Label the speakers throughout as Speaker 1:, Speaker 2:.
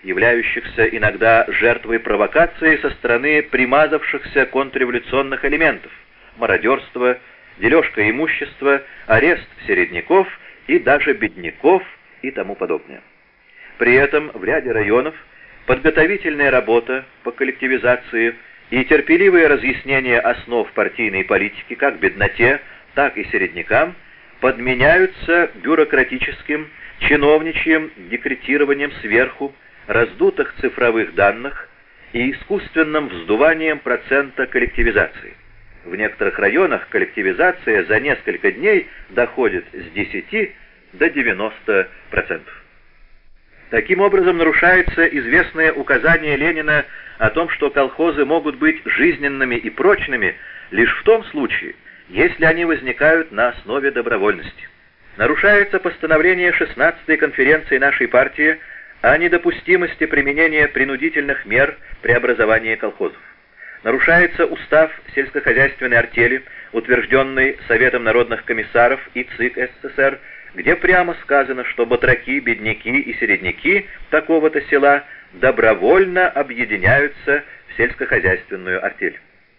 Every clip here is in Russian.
Speaker 1: являющихся иногда жертвой провокации со стороны примазавшихся контрреволюционных элементов, мародерство, дележка имущества, арест середняков и даже бедняков и тому подобное. При этом в ряде районов подготовительная работа по коллективизации и терпеливое разъяснение основ партийной политики как бедноте, так и середнякам подменяются бюрократическим, чиновничьим декретированием сверху, раздутых цифровых данных и искусственным вздуванием процента коллективизации. В некоторых районах коллективизация за несколько дней доходит с 10 до 90%. Таким образом нарушается известное указание Ленина о том, что колхозы могут быть жизненными и прочными лишь в том случае, если они возникают на основе добровольности. Нарушается постановление 16-й конференции нашей партии о недопустимости применения принудительных мер при образовании колхозов. Нарушается устав сельскохозяйственной артели, утвержденный Советом народных комиссаров и ЦИК СССР, где прямо сказано, что батраки, бедняки и середняки такого-то села добровольно объединяются в сельскохозяйственную артель.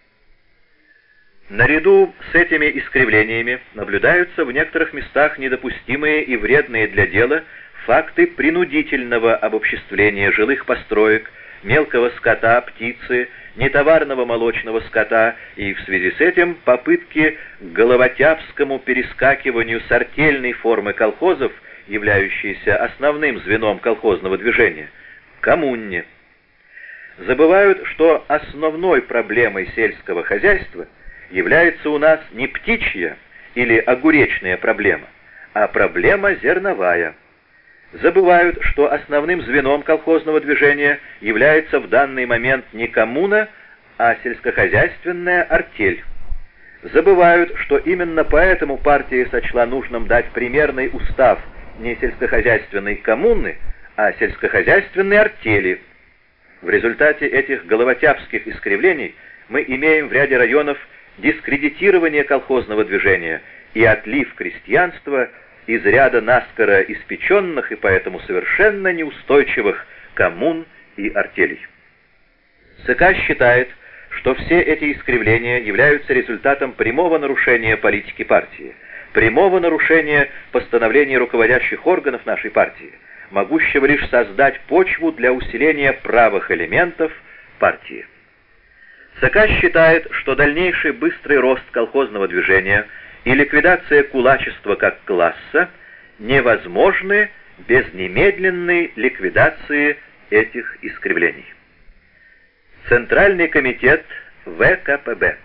Speaker 1: Наряду с этими искривлениями наблюдаются в некоторых местах недопустимые и вредные для дела факты принудительного обобществления жилых построек, мелкого скота, птицы, нетоварного молочного скота и в связи с этим попытки к головотяпскому перескакиванию с артельной формы колхозов, являющейся основным звеном колхозного движения, к коммуне. Забывают, что основной проблемой сельского хозяйства является у нас не птичья или огуречная проблема, а проблема зерновая. Забывают, что основным звеном колхозного движения является в данный момент не коммуна, а сельскохозяйственная артель. Забывают, что именно поэтому партия сочла нужным дать примерный устав не сельскохозяйственной коммуны, а сельскохозяйственной артели. В результате этих головотяпских искривлений мы имеем в ряде районов дискредитирование колхозного движения и отлив крестьянства из ряда наскоро испеченных и поэтому совершенно неустойчивых коммун и артелей. ЦК считает, что все эти искривления являются результатом прямого нарушения политики партии, прямого нарушения постановлений руководящих органов нашей партии, могущего лишь создать почву для усиления правых элементов партии. ЦК считает, что дальнейший быстрый рост колхозного движения и ликвидация кулачества как класса невозможны без немедленной ликвидации этих искривлений. Центральный комитет ВКПБ.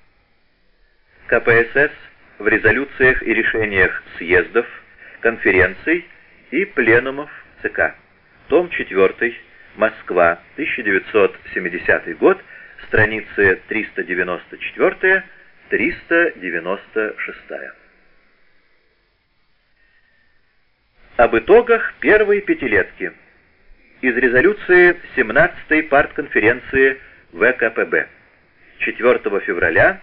Speaker 1: КПСС в резолюциях и решениях съездов, конференций и пленумов ЦК. Том 4. Москва, 1970 год, страницы 394-396. Об итогах первой пятилетки. Из резолюции 17-й партконференции ВКПБ 4 февраля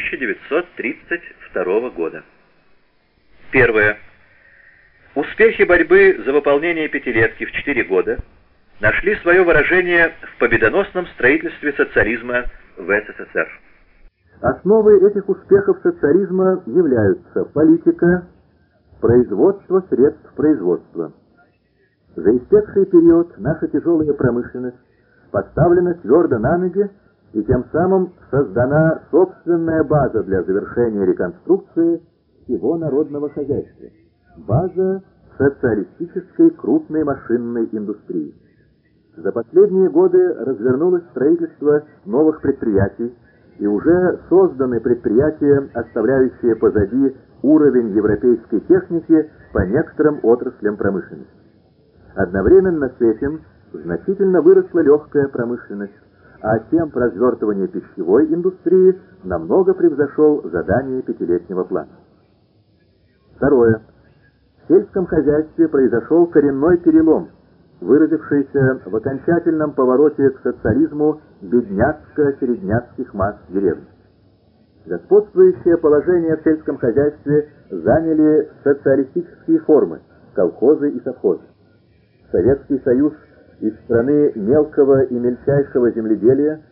Speaker 1: 1932 года. Первое. Успехи борьбы за выполнение пятилетки в 4 года нашли свое выражение в победоносном строительстве социализма в СССР. Основой этих успехов социализма являются политика, производство средств производства. За истекший период наша тяжелая промышленность поставлена твердо на ноги, и тем самым создана собственная база для завершения реконструкции всего народного хозяйства. База социалистической крупной машинной индустрии. За последние годы развернулось строительство новых предприятий, и уже созданы предприятия, оставляющие позади уровень европейской техники по некоторым отраслям промышленности. Одновременно с этим значительно выросла легкая промышленность, а темп развертывания пищевой индустрии намного превзошел задание пятилетнего плана. Второе. В сельском хозяйстве произошел коренной перелом, выразившийся в окончательном повороте к социализму бедняцко-середняцких масс деревни. Господствующее положение в сельском хозяйстве заняли социалистические формы, колхозы и совхозы. Советский Союз из страны мелкого и мельчайшего земледелия